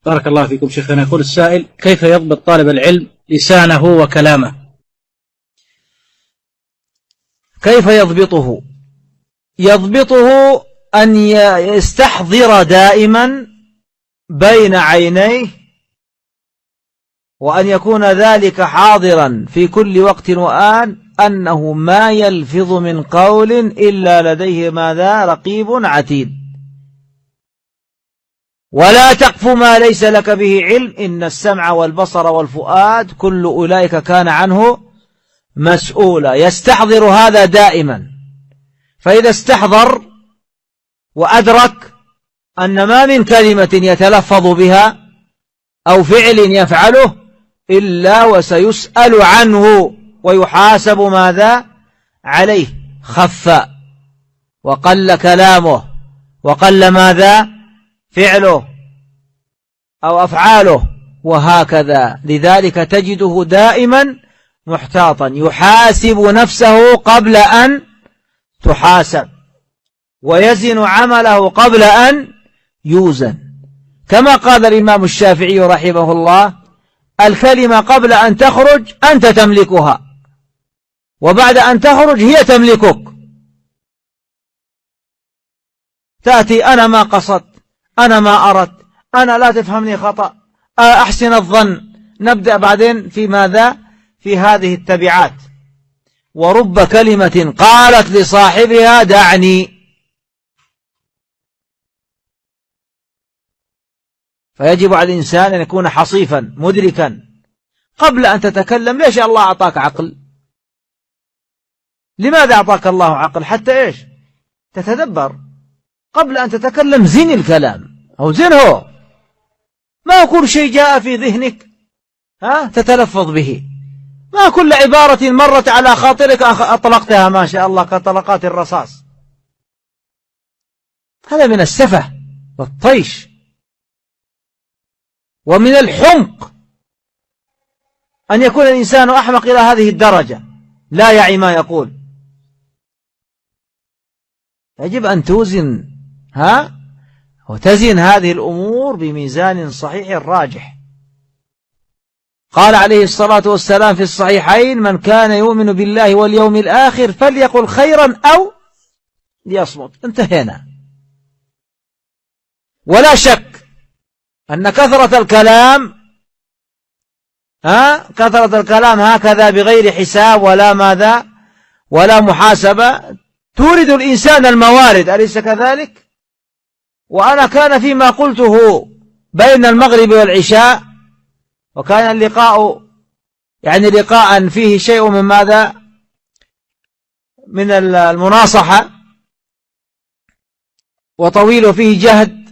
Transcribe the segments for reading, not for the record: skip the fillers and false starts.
بارك الله فيكم شيخنا. يقول السائل: كيف يضبط طالب العلم لسانه وكلامه؟ كيف يضبطه؟ يضبطه أن يستحضر دائما بين عينيه، وأن يكون ذلك حاضرا في كل وقت وآن، أنه ما يلفظ من قول إلا لديه ماذا؟ رقيب عتيد. ولا تقف ما ليس لك به علم، إن السمع والبصر والفؤاد كل أولئك كان عنه مسؤولا. يستحضر هذا دائما، فإذا استحضر وأدرك أن ما من كلمة يتلفظ بها أو فعل يفعله إلا وسيسأل عنه ويحاسب ماذا؟ عليه. خف وقل كلامه وقل ماذا؟ فعله أو أفعاله، وهكذا. لذلك تجده دائما محتاطا، يحاسب نفسه قبل أن تحاسب، ويزن عمله قبل أن يوزن. كما قال الإمام الشافعي رحمه الله: الكلمة قبل أن تخرج أنت تملكها، وبعد أن تخرج هي تملكك. تأتي: أنا ما قصدت، أنا ما أردت، أنا لا تفهمني خطأ، أحسن الظن. نبدأ بعدين في ماذا؟ في هذه التبعات. ورب كلمة قالت لصاحبها دعني. فيجب على الإنسان أن يكون حصيفا مدركا قبل أن تتكلم. ليش الله أعطاك عقل؟ لماذا أعطاك الله عقل؟ حتى إيش؟ تتدبر. قبل أن تتكلم زن الكلام أو زنه، ما كل شيء جاء في ذهنك تتلفظ به، ما كل عبارة مرت على خاطرك أطلقتها ما شاء الله كطلقات الرصاص. هذا من السفه والطيش ومن الحمق أن يكون الإنسان أحمق إلى هذه الدرجة، لا يعي ما يقول. يجب أن توزن وتزن هذه الأمور بميزان صحيح راجح. قال عليه الصلاة والسلام في الصحيحين: من كان يؤمن بالله واليوم الآخر فليقل خيرا أو ليصمت. انتهينا. ولا شك أن كثرة الكلام هكذا بغير حساب ولا ماذا ولا محاسبة تورد الإنسان الموارد، أليس كذلك؟ وأنا كان فيما قلته بين المغرب والعشاء، وكان اللقاء يعني لقاء فيه شيء من ماذا؟ من المناصحة، وطويل فيه جهد.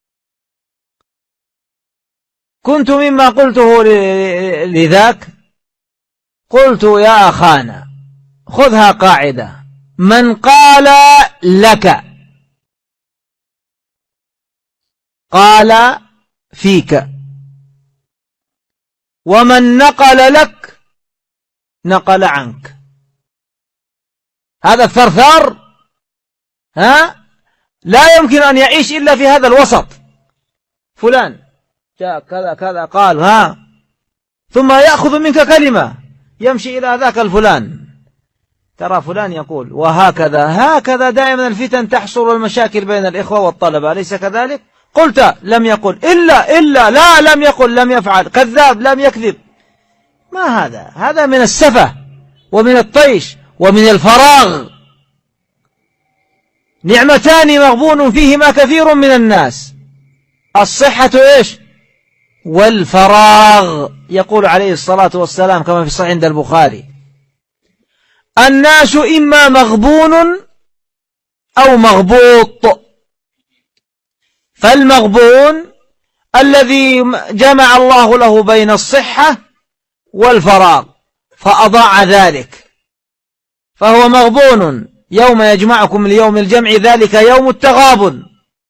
كنت مما قلته لذاك قلت: يا أخانا خذها قاعدة: من قال لك قال فيك، ومن نقل لك نقل عنك. هذا الثرثار لا يمكن أن يعيش إلا في هذا الوسط. فلان جاء كذا كذا قال ثم يأخذ منك كلمة يمشي إلى ذاك الفلان: ترى فلان يقول. وهكذا دائما الفتن تحصل والمشاكل بين الإخوة والطلبة، أليس كذلك؟ قلت لم يقل، إلا لا لم يقل، لم يفعل، كذاب، لم يكذب. ما هذا من السفه ومن الطيش ومن الفراغ. نعمتان مغبون فيهما كثير من الناس: الصحة إيش؟ والفراغ. يقول عليه الصلاة والسلام كما في الصحيح عند البخاري: الناس إما مغبون أو مغبوط. فالمغبون الذي جمع الله له بين الصحة والفراغ فأضاع ذلك، فهو مغبون. يوم يجمعكم ليوم الجمع ذلك يوم التغابن.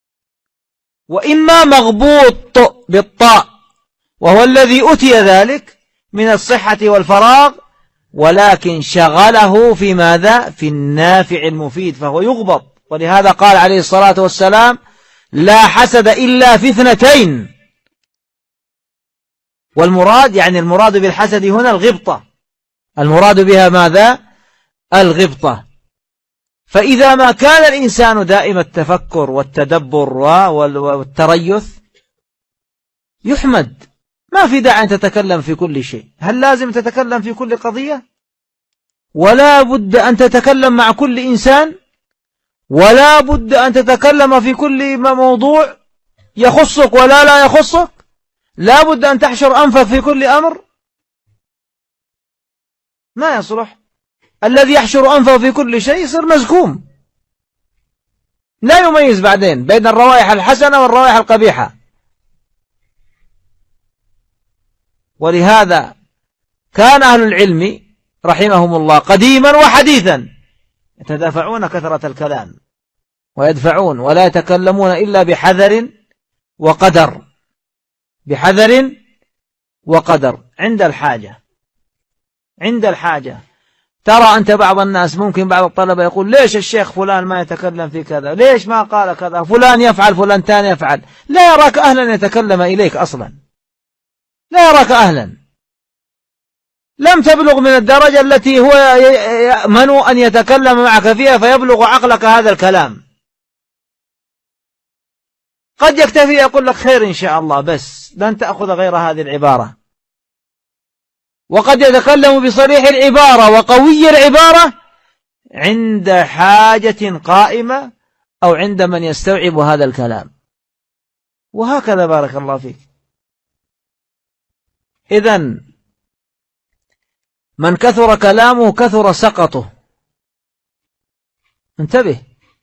وإما مغبوط بالطاء، وهو الذي أتي ذلك من الصحة والفراغ، ولكن شغله في ماذا؟ في النافع المفيد، فهو يغبط. ولهذا قال عليه الصلاة والسلام: لا حسد إلا في اثنتين: والمراد يعني المراد بالحسد هنا الغبطة، المراد بها ماذا؟ الغبطة. فإذا ما كان الإنسان دائم التفكر والتدبر والتريث يحمد، ما في داعي أن تتكلم في كل شيء. هل لازم تتكلم في كل قضية؟ ولا بد أن تتكلم مع كل إنسان، ولا بد أن تتكلم في كل موضوع يخصك ولا لا يخصك، لا بد أن تحشر أنفك في كل أمر، ما يصلح. الذي يحشر أنفه في كل شيء يصير مزكوم، لا يميز بعدين بين الروائح الحسنة والروائح القبيحة. ولهذا كان أهل العلم رحمهم الله قديما وحديثا يتدافعون كثرة الكلام ويدفعون، ولا يتكلمون إلا بحذر وقدر، بحذر وقدر عند الحاجة. عند الحاجة ترى أنت بعض الناس، ممكن بعض الطلبة يقول ليش الشيخ فلان ما يتكلم في كذا، ليش ما قال كذا، فلان يفعل فلان تاني يفعل، لا يراك أهلا يتكلم إليك أصلا، لا يراك أهلا، لم تبلغ من الدرجة التي هو يأمن أن يتكلم معك فيها فيبلغ عقلك هذا الكلام. قد يكتفي يقول لك خير إن شاء الله بس، لن تأخذ غير هذه العبارة. وقد يتكلم بصريح العبارة وقوي العبارة عند حاجة قائمة أو عند من يستوعب هذا الكلام، وهكذا بارك الله فيك. إذن من كثر كلامه كثر سقطه، انتبه.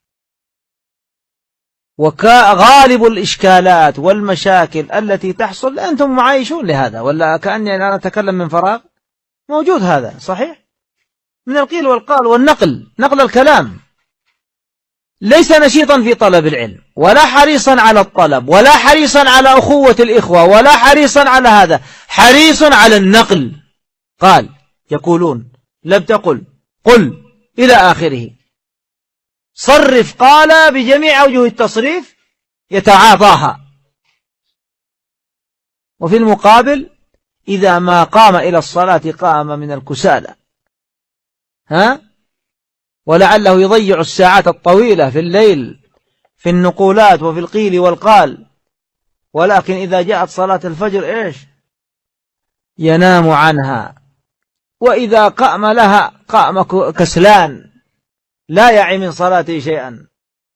وغالب الإشكالات والمشاكل التي تحصل أنتم معايشون لهذا، ولا كأني أنا أتكلم من فراغ؟ موجود هذا صحيح من القيل والقال والنقل، نقل الكلام. ليس نشيطا في طلب العلم ولا حريصا على الطلب ولا حريصا على أخوة الإخوة ولا حريصا على هذا، حريص على النقل. قال يقولون لم تقل قل إلى آخره، صرف قال بجميع أوجه التصريف يتعاطاها. وفي المقابل إذا ما قام إلى الصلاة قام من الكسالى، ولعله يضيع الساعات الطويلة في الليل في النقولات وفي القيل والقال، ولكن إذا جاءت صلاة الفجر إيش؟ ينام عنها، وإذا قام لها قام كسلان لا يعي من صلاته شيئا.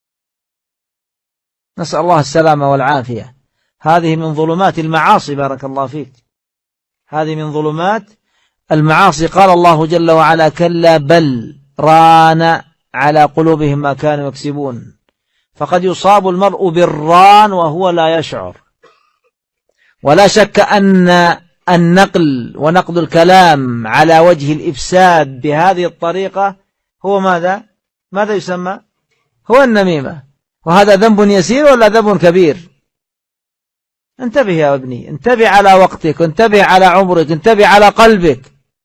نسأل الله السلامة والعافية. هذه من ظلمات المعاصي بارك الله فيك، هذه من ظلمات المعاصي. قال الله جل وعلا كلا بل ران على قلوبهم ما كانوا يكسبون. فقد يصاب المرء بالران وهو لا يشعر. ولا شك أن النقل ونقد الكلام على وجه الإفساد بهذه الطريقة هو ماذا يسمى؟ هو النميمة. وهذا ذنب يسير ولا ذنب كبير؟ انتبه يا ابني، انتبه على وقتك، انتبه على عمرك، انتبه على قلبك.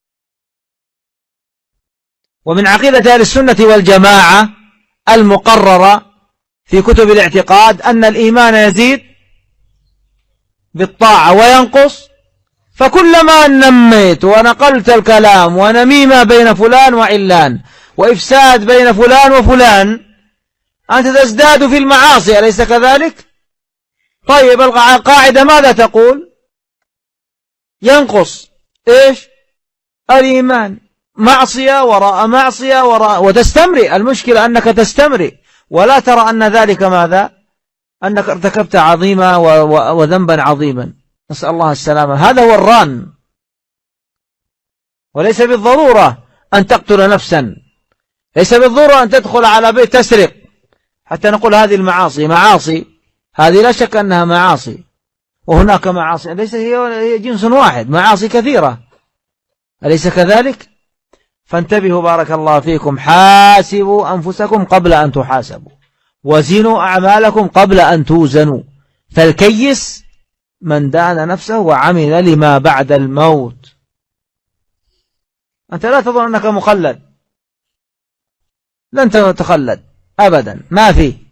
ومن عقيدة أهل السنة والجماعة المقررة في كتب الاعتقاد أن الإيمان يزيد بالطاعة وينقص، فكلما نميت ونقلت الكلام ونميمة بين فلان وعلان وإفساد بين فلان وفلان أنت تزداد في المعاصي، أليس كذلك؟ طيب القاعدة ماذا تقول؟ ينقص إيش؟ الإيمان، معصية وراء معصية وتستمرئ. المشكلة أنك تستمرئ ولا ترى أن ذلك ماذا؟ أنك ارتكبت عظيمة وذنبا عظيما. نسأل الله السلامة. هذا هو الران. وليس بالضرورة أن تقتل نفسا، ليس بالضرورة أن تدخل على بيت تسرق حتى نقول هذه المعاصي معاصي. هذه لا شك أنها معاصي، وهناك معاصي ليس هي جنس واحد، معاصي كثيرة، أليس كذلك؟ فانتبهوا بارك الله فيكم. حاسبوا أنفسكم قبل أن تحاسبوا، وزنوا أعمالكم قبل أن توزنوا. فالكيس من دان نفسه وعمل لما بعد الموت. أنت لا تظن أنك مخلد، لن تتخلد أبدا، ما فيه.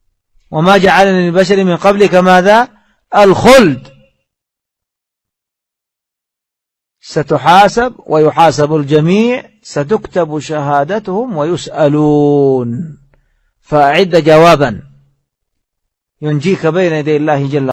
وما جعلني للبشر من قبلك ماذا؟ الخلد. ستحاسب ويحاسب الجميع، ستكتب شهادتهم ويسألون. فأعد جوابا ينجيك بين يدي الله جل